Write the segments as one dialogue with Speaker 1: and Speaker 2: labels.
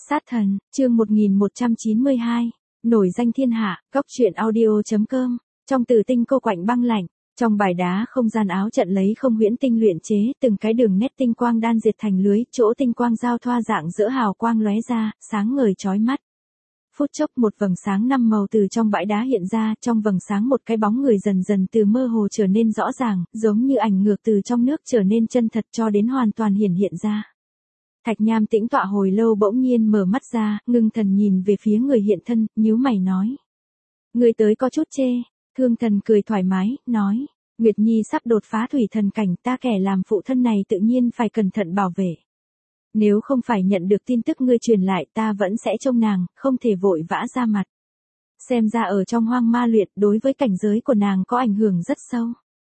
Speaker 1: Sát thần, chương 1192, nổi danh thiên hạ, góc truyện audio.com, trong Tử tinh cô quạnh băng lạnh, trong bài đá không gian áo trận lấy không huyễn tinh luyện chế, từng cái đường nét tinh quang đan diệt thành lưới, chỗ tinh quang giao thoa dạng giữa hào quang lóe ra, sáng ngời chói mắt. Phút chốc một vầng sáng năm màu từ trong bãi đá hiện ra, trong vầng sáng một cái bóng người dần dần từ mơ hồ trở nên rõ ràng, giống như ảnh ngược từ trong nước trở nên chân thật cho đến hoàn toàn hiển hiện ra. Thạch Nham tĩnh tọa hồi lâu bỗng nhiên mở mắt ra, ngưng thần nhìn về phía người hiện thân, nhíu mày nói. Người tới có chút chê, Thương Thần cười thoải mái, nói. Nguyệt Nhi sắp đột phá thủy thần cảnh, ta kẻ làm phụ thân này tự nhiên phải cẩn thận bảo vệ. Nếu không phải nhận được tin tức ngươi truyền lại ta vẫn sẽ trông nàng, không thể vội vã ra mặt. Xem ra ở trong hoang ma luyện đối với cảnh giới của nàng có ảnh hưởng rất sâu.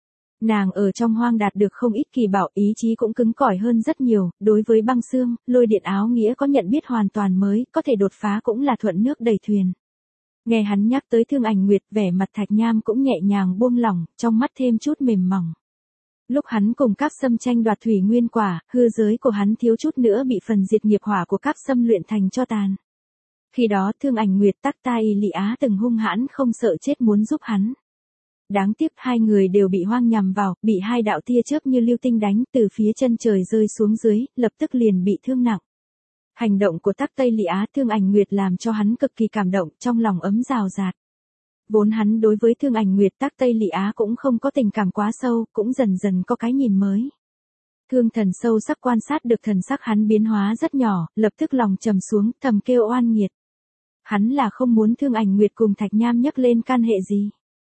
Speaker 1: Nàng ở trong hoang đạt được không ít kỳ bảo, ý chí cũng cứng cỏi hơn rất nhiều, đối với băng xương, lôi điện áo nghĩa có nhận biết hoàn toàn mới, có thể đột phá cũng là thuận nước đẩy thuyền. Nghe hắn nhắc tới Thương Ảnh Nguyệt, vẻ mặt Thạch Nham cũng nhẹ nhàng buông lỏng, trong mắt thêm chút mềm mỏng. Lúc hắn cùng Cáp Sâm tranh đoạt thủy nguyên quả, hư giới của hắn thiếu chút nữa bị phần diệt nghiệp hỏa của Cáp Sâm luyện thành tro tàn. Khi đó Thương Ảnh Nguyệt Tắc Ta Y Lị Á từng hung hãn không sợ chết muốn giúp hắn. Đáng tiếc hai người đều bị hoang nhằm vào, bị hai đạo tia chớp như lưu tinh đánh từ phía chân trời rơi xuống dưới, lập tức liền bị thương nặng. Hành động của Tắc Tây Lị Á Thương Ảnh Nguyệt làm cho hắn cực kỳ cảm động, trong lòng ấm rào rạt. Vốn hắn đối với Thương Ảnh Nguyệt Tắc Tây Lị Á cũng không có tình cảm quá sâu, cũng dần dần có cái nhìn mới. Thương Thần sâu sắc quan sát được thần sắc hắn biến hóa rất nhỏ, lập tức lòng trầm xuống, thầm kêu oan nghiệt. Hắn là không muốn Thương Ảnh Nguyệt cùng Thạch Nham nhắc lên can hệ gì.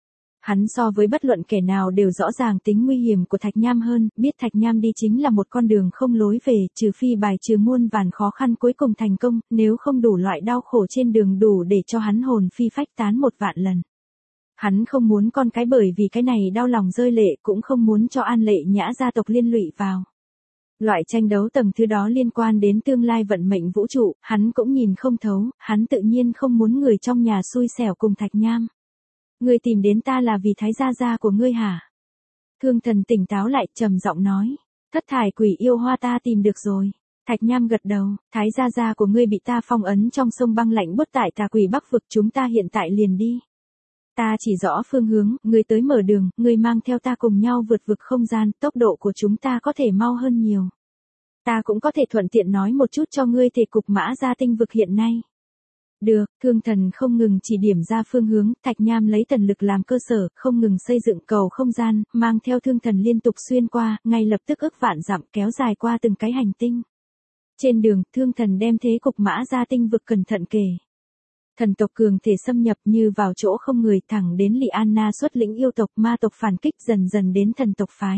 Speaker 1: Hắn so với bất luận kẻ nào đều rõ ràng tính nguy hiểm của Thạch Nham hơn, biết Thạch Nham đi chính là một con đường không lối về, trừ phi bài trừ muôn vàn khó khăn cuối cùng thành công, nếu không đủ loại đau khổ trên đường đủ để cho hắn hồn phi phách tán 1.000 lần. Hắn không muốn con cái bởi vì cái này đau lòng rơi lệ, cũng không muốn cho An Lệ Nhã gia tộc liên lụy vào. Loại tranh đấu tầng thứ đó liên quan đến tương lai vận mệnh vũ trụ, hắn cũng nhìn không thấu, hắn tự nhiên không muốn người trong nhà xui xẻo cùng Thạch Nham. Ngươi tìm đến ta là vì Thái gia gia của ngươi hả? Thương Thần tỉnh táo lại, trầm giọng nói. Thất thải quỷ yêu hoa ta tìm được rồi. Thạch Nham gật đầu, Thái gia gia của ngươi bị ta phong ấn trong sông băng lạnh buốt tại Tà Quỷ Bắc vực, chúng ta hiện tại liền đi. Ta chỉ rõ phương hướng, ngươi tới mở đường, ngươi mang theo ta cùng nhau vượt vực không gian, tốc độ của chúng ta có thể mau hơn nhiều. Ta cũng có thể thuận tiện nói một chút cho ngươi thể cục Mã Gia tinh vực hiện nay. Được, Thương Thần không ngừng chỉ điểm ra phương hướng, Thạch Nham lấy thần lực làm cơ sở, không ngừng xây dựng cầu không gian, mang theo Thương Thần liên tục xuyên qua, ngay lập tức ức vạn dặm kéo dài qua từng cái hành tinh. Trên đường, Thương Thần đem thế cục Mã Gia tinh vực cẩn thận kể. Thần tộc cường thể xâm nhập như vào chỗ không người, thẳng đến Lị Anna xuất lĩnh yêu tộc, ma tộc phản kích, dần dần đến thần tộc phái.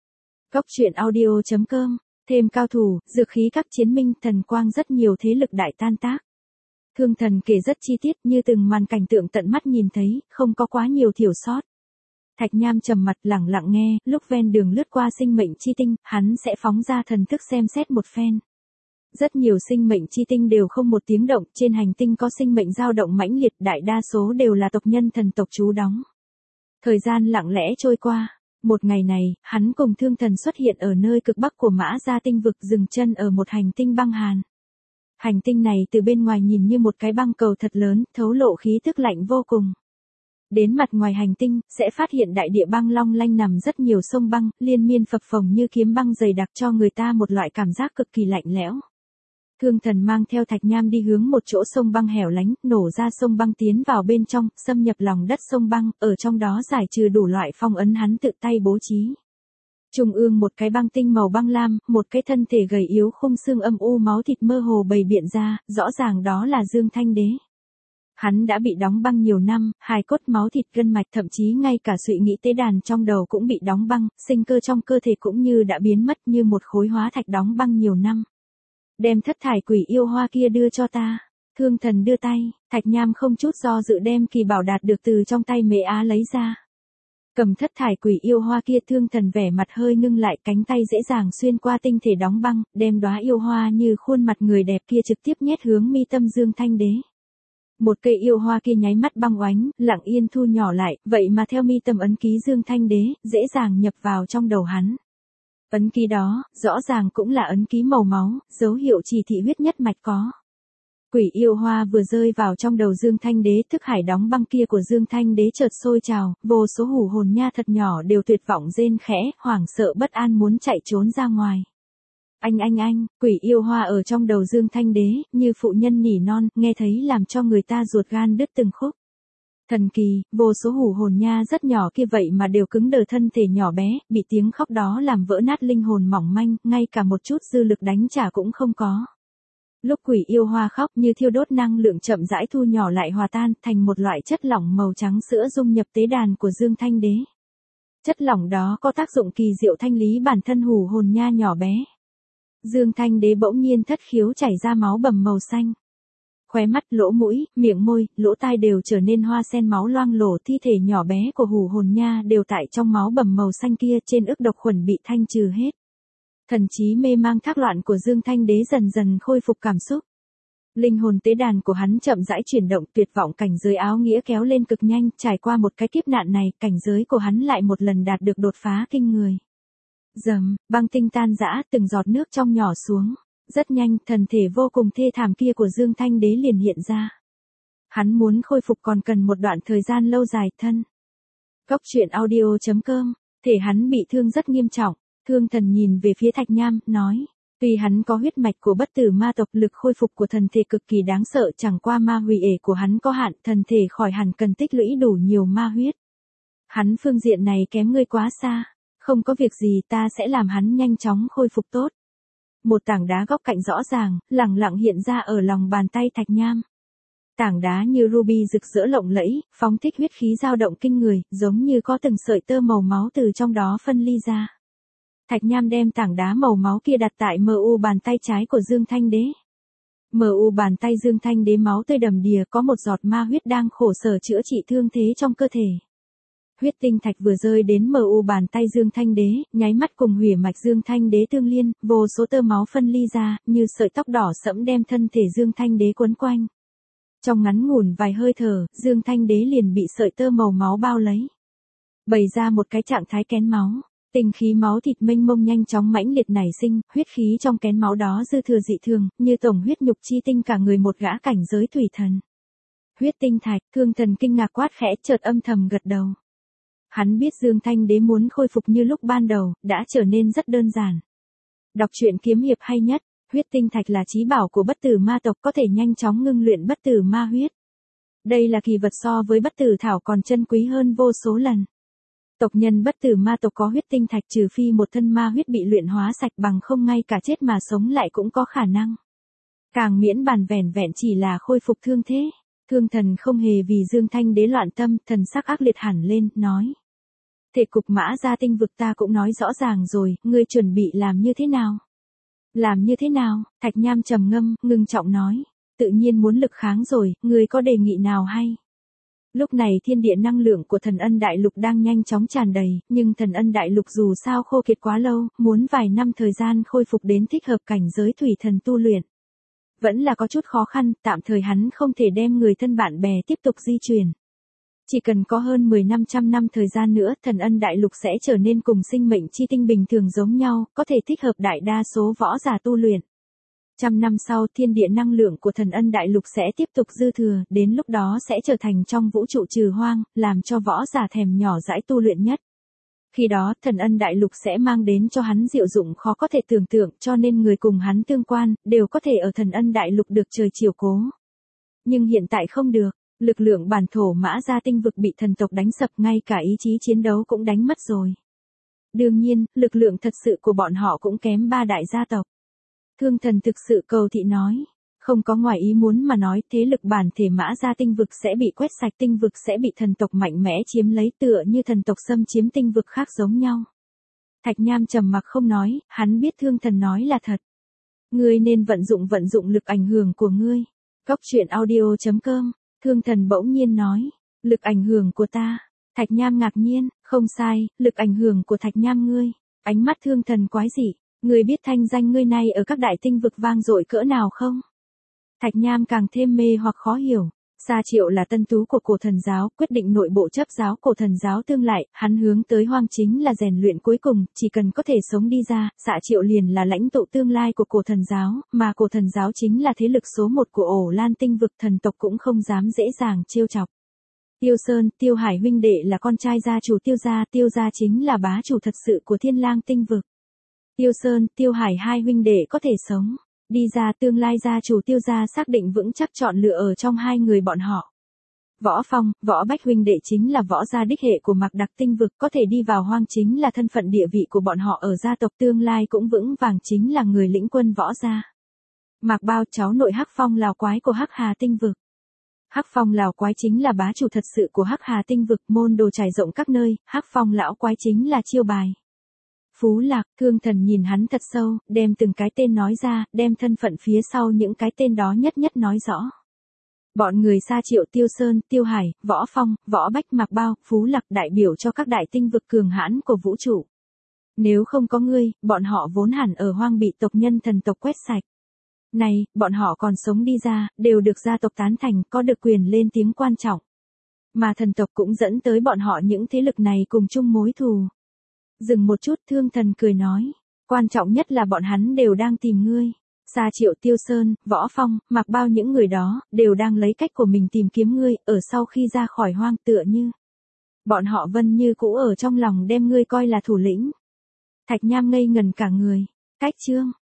Speaker 1: Góc truyện audio.com, thêm cao thủ, dược khí các chiến minh, thần quang, rất nhiều thế lực đại tan tác. Thương Thần kể rất chi tiết, như từng màn cảnh tượng tận mắt nhìn thấy, không có quá nhiều thiểu sót. Thạch Nham trầm mặt lặng lặng nghe, lúc ven đường lướt qua sinh mệnh chi tinh, hắn sẽ phóng ra thần thức xem xét một phen. Rất nhiều sinh mệnh chi tinh đều không một tiếng động, trên hành tinh có sinh mệnh dao động mãnh liệt, đại đa số đều là tộc nhân thần tộc trú đóng. Thời gian lặng lẽ trôi qua, một ngày này, hắn cùng Thương Thần xuất hiện ở nơi cực bắc của Mã Gia tinh vực, dừng chân ở một hành tinh băng hàn. Hành tinh này từ bên ngoài nhìn như một cái băng cầu thật lớn, thấu lộ khí tức lạnh vô cùng. Đến mặt ngoài hành tinh, sẽ phát hiện đại địa băng long lanh nằm rất nhiều sông băng, liên miên phập phồng như kiếm băng dày đặc cho người ta một loại cảm giác cực kỳ lạnh lẽo. Thương Thần mang theo Thạch Nham đi hướng một chỗ sông băng hẻo lánh, nổ ra sông băng tiến vào bên trong, xâm nhập lòng đất sông băng, ở trong đó giải trừ đủ loại phong ấn hắn tự tay bố trí. Trung ương một cái băng tinh màu băng lam, một cái thân thể gầy yếu khung xương âm u máu thịt mơ hồ bày biện ra, rõ ràng đó là Dương Thanh Đế. Hắn đã bị đóng băng nhiều năm, hài cốt máu thịt gân mạch, thậm chí ngay cả suy nghĩ tế đàn trong đầu cũng bị đóng băng, sinh cơ trong cơ thể cũng như đã biến mất như một khối hóa thạch đóng băng nhiều năm. Đem thất thải quỷ yêu hoa kia đưa cho ta. Thương Thần đưa tay, Thạch Nham không chút do dự đem kỳ bảo đạt được từ trong tay Mễ Á lấy ra. Cầm thất thải quỷ yêu hoa kia, Thương Thần vẻ mặt hơi ngưng lại, cánh tay dễ dàng xuyên qua tinh thể đóng băng, đem đóa yêu hoa như khuôn mặt người đẹp kia trực tiếp nhét hướng mi tâm Dương Thanh Đế. Một cây yêu hoa kia nháy mắt băng oánh, lặng yên thu nhỏ lại, vậy mà theo mi tâm ấn ký Dương Thanh Đế, dễ dàng nhập vào trong đầu hắn. Ấn ký đó, rõ ràng cũng là ấn ký màu máu, dấu hiệu chỉ thị huyết nhất mạch có. Quỷ yêu hoa vừa rơi vào trong đầu Dương Thanh Đế, thức hải đóng băng kia của Dương Thanh Đế chợt sôi trào, vô số hủ hồn nha thật nhỏ đều tuyệt vọng rên khẽ, hoảng sợ bất an muốn chạy trốn ra ngoài. Anh, quỷ yêu hoa ở trong đầu Dương Thanh Đế, như phụ nhân nỉ non, nghe thấy làm cho người ta ruột gan đứt từng khúc. Thần kỳ, vô số hủ hồn nha rất nhỏ kia vậy mà đều cứng đờ thân thể nhỏ bé, bị tiếng khóc đó làm vỡ nát linh hồn mỏng manh, ngay cả một chút dư lực đánh trả cũng không có. Lúc quỷ yêu hoa khóc như thiêu đốt năng lượng chậm rãi thu nhỏ lại hòa tan thành một loại chất lỏng màu trắng sữa dung nhập tế đàn của Dương Thanh Đế. Chất lỏng đó có tác dụng kỳ diệu thanh lý bản thân hủ hồn nha nhỏ bé. Dương Thanh Đế bỗng nhiên thất khiếu chảy ra máu bầm màu xanh. Khóe mắt, lỗ mũi, miệng môi, lỗ tai đều trở nên hoa sen máu loang lổ, thi thể nhỏ bé của hủ hồn nha đều tại trong máu bầm màu xanh kia, trên ức độc khuẩn bị thanh trừ hết. Thần trí mê mang thác loạn của Dương Thanh Đế dần dần khôi phục cảm xúc. Linh hồn tế đàn của hắn chậm rãi chuyển động, tuyệt vọng cảnh giới áo nghĩa kéo lên cực nhanh, trải qua một cái kiếp nạn này, cảnh giới của hắn lại một lần đạt được đột phá kinh người. Rầm, băng tinh tan rã, từng giọt nước trong nhỏ xuống. Rất nhanh, thần thể vô cùng thê thảm kia của Dương Thanh Đế liền hiện ra. Hắn muốn khôi phục còn cần một đoạn thời gian lâu dài thân. Cốc truyện audio.com, thể hắn bị thương rất nghiêm trọng. Thương Thần nhìn về phía Thạch Nham, nói, tuy hắn có huyết mạch của bất tử ma tộc, lực khôi phục của thần thể cực kỳ đáng sợ, chẳng qua ma hủy ể của hắn có hạn, thần thể khỏi hẳn cần tích lũy đủ nhiều ma huyết. Hắn phương diện này kém ngươi quá xa, không có việc gì, ta sẽ làm hắn nhanh chóng khôi phục tốt. Một tảng đá góc cạnh rõ ràng, lẳng lặng hiện ra ở lòng bàn tay Thạch Nham. Tảng đá như ruby rực rỡ lộng lẫy, phóng thích huyết khí dao động kinh người, giống như có từng sợi tơ màu máu từ trong đó phân ly ra. Thạch Nham đem tảng đá màu máu kia đặt tại MU bàn tay trái của Dương Thanh Đế. MU bàn tay Dương Thanh Đế máu tươi đầm đìa, có một giọt ma huyết đang khổ sở chữa trị thương thế trong cơ thể. Huyết tinh thạch vừa rơi đến MU bàn tay Dương Thanh Đế, nháy mắt cùng hủy mạch Dương Thanh Đế tương liên, vô số tơ máu phân ly ra, như sợi tóc đỏ sẫm đem thân thể Dương Thanh Đế quấn quanh. Trong ngắn ngủn vài hơi thở, Dương Thanh Đế liền bị sợi tơ màu máu bao lấy. Bày ra một cái trạng thái kén máu. Tinh khí máu thịt mênh mông nhanh chóng mãnh liệt nảy sinh, huyết khí trong kén máu đó dư thừa dị thường, như tổng huyết nhục chi tinh cả người một gã cảnh giới thủy thần. Huyết tinh thạch, Thương Thần kinh ngạc quát khẽ, chợt âm thầm gật đầu. Hắn biết Dương Thanh Đế muốn khôi phục như lúc ban đầu, đã trở nên rất đơn giản. Đọc truyện kiếm hiệp hay nhất, huyết tinh thạch là chí bảo của bất tử ma tộc, có thể nhanh chóng ngưng luyện bất tử ma huyết. Đây là kỳ vật so với bất tử thảo còn chân quý hơn vô số lần. Tộc nhân bất tử ma tộc có huyết tinh thạch, trừ phi một thân ma huyết bị luyện hóa sạch, bằng không ngay cả chết mà sống lại cũng có khả năng. Càng miễn bàn vẻn vẹn chỉ là khôi phục thương thế. Thương Thần không hề vì Dương Thanh Đế loạn tâm, thần sắc ác liệt hẳn lên, nói. Thể cục Mã Gia tinh vực ta cũng nói rõ ràng rồi, ngươi chuẩn bị làm như thế nào? Làm như thế nào? Thạch Nham trầm ngâm, ngưng trọng nói. Tự nhiên muốn lực kháng rồi, ngươi có đề nghị nào hay? Lúc này thiên địa năng lượng của Thần Ân Đại Lục đang nhanh chóng tràn đầy, nhưng Thần Ân Đại Lục dù sao khô kiệt quá lâu, muốn vài năm thời gian khôi phục đến thích hợp cảnh giới thủy thần tu luyện. Vẫn là có chút khó khăn, tạm thời hắn không thể đem người thân bạn bè tiếp tục di chuyển. Chỉ cần có hơn 10-500 năm thời gian nữa, Thần Ân Đại Lục sẽ trở nên cùng sinh mệnh chi tinh bình thường giống nhau, có thể thích hợp đại đa số võ giả tu luyện. 100 năm sau, thiên địa năng lượng của Thần Ân Đại Lục sẽ tiếp tục dư thừa, đến lúc đó sẽ trở thành trong vũ trụ trừ hoang, làm cho võ giả thèm nhỏ dãi tu luyện nhất. Khi đó, Thần Ân Đại Lục sẽ mang đến cho hắn diệu dụng khó có thể tưởng tượng, cho nên người cùng hắn tương quan, đều có thể ở Thần Ân Đại Lục được trời chiều cố. Nhưng hiện tại không được, lực lượng bản thổ Mã Gia tinh vực bị thần tộc đánh sập, ngay cả ý chí chiến đấu cũng đánh mất rồi. Đương nhiên, lực lượng thật sự của bọn họ cũng kém ba đại gia tộc. Thương Thần thực sự cầu thị nói, không có ngoài ý muốn mà nói, thế lực bản thể Mã Gia tinh vực sẽ bị quét sạch, tinh vực sẽ bị thần tộc mạnh mẽ chiếm lấy, tựa như thần tộc xâm chiếm tinh vực khác giống nhau. Thạch Nham trầm mặc không nói, hắn biết Thương Thần nói là thật. Ngươi nên vận dụng lực ảnh hưởng của ngươi. Cốc truyện audio.com, Thương Thần bỗng nhiên nói, lực ảnh hưởng của ta. Thạch Nham ngạc nhiên, không sai, lực ảnh hưởng của Thạch Nham ngươi. Ánh mắt Thương Thần quái dị. Ngươi biết thanh danh ngươi nay ở các đại tinh vực vang dội cỡ nào không? Thạch Nham càng thêm mê hoặc khó hiểu. Sa Triệu là tân tú của Cổ Thần giáo, quyết định nội bộ chấp giáo Cổ Thần giáo tương lại, hắn hướng tới hoang chính là rèn luyện cuối cùng, chỉ cần có thể sống đi ra, Sa Triệu liền là lãnh tụ tương lai của Cổ Thần giáo, mà Cổ Thần giáo chính là thế lực số 1 của Ổ Lan tinh vực, thần tộc cũng không dám dễ dàng trêu chọc. Tiêu Sơn, Tiêu Hải huynh đệ là con trai gia chủ Tiêu gia chính là bá chủ thật sự của Thiên Lang tinh vực. Tiêu Sơn, Tiêu Hải hai huynh đệ có thể sống đi ra, tương lai gia chủ Tiêu gia xác định vững chắc chọn lựa ở trong hai người bọn họ. Võ Phong, Võ Bách huynh đệ chính là võ gia đích hệ của Mạc Đặc tinh vực, có thể đi vào hoang chính là thân phận địa vị của bọn họ ở gia tộc, tương lai cũng vững vàng chính là người lĩnh quân võ gia. Mạc Bao, cháu nội Hắc Phong Lào quái của Hắc Hà tinh vực. Hắc Phong Lào quái chính là bá chủ thật sự của Hắc Hà tinh vực, môn đồ trải rộng các nơi, Hắc Phong lão quái chính là chiêu bài. Phú Lạc, Thương Thần nhìn hắn thật sâu, đem từng cái tên nói ra, đem thân phận phía sau những cái tên đó nhất nhất nói rõ. Bọn người Sa Triệu, Tiêu Sơn, Tiêu Hải, Võ Phong, Võ Bách, Mạc Bao, Phú Lạc đại biểu cho các đại tinh vực cường hãn của vũ trụ. Nếu không có ngươi, bọn họ vốn hẳn ở hoang bị tộc nhân thần tộc quét sạch. Này, bọn họ còn sống đi ra, đều được gia tộc tán thành, có được quyền lên tiếng quan trọng. Mà thần tộc cũng dẫn tới bọn họ những thế lực này cùng chung mối thù. Dừng một chút, Thương Thần cười nói, quan trọng nhất là bọn hắn đều đang tìm ngươi. Sa Triệu, Tiêu Sơn, Võ Phong, Mạc Bao những người đó, đều đang lấy cách của mình tìm kiếm ngươi, ở sau khi ra khỏi hoang, tựa như bọn họ vẫn như cũ ở trong lòng đem ngươi coi là thủ lĩnh. Thạch Nham ngây ngần cả người. Cách chương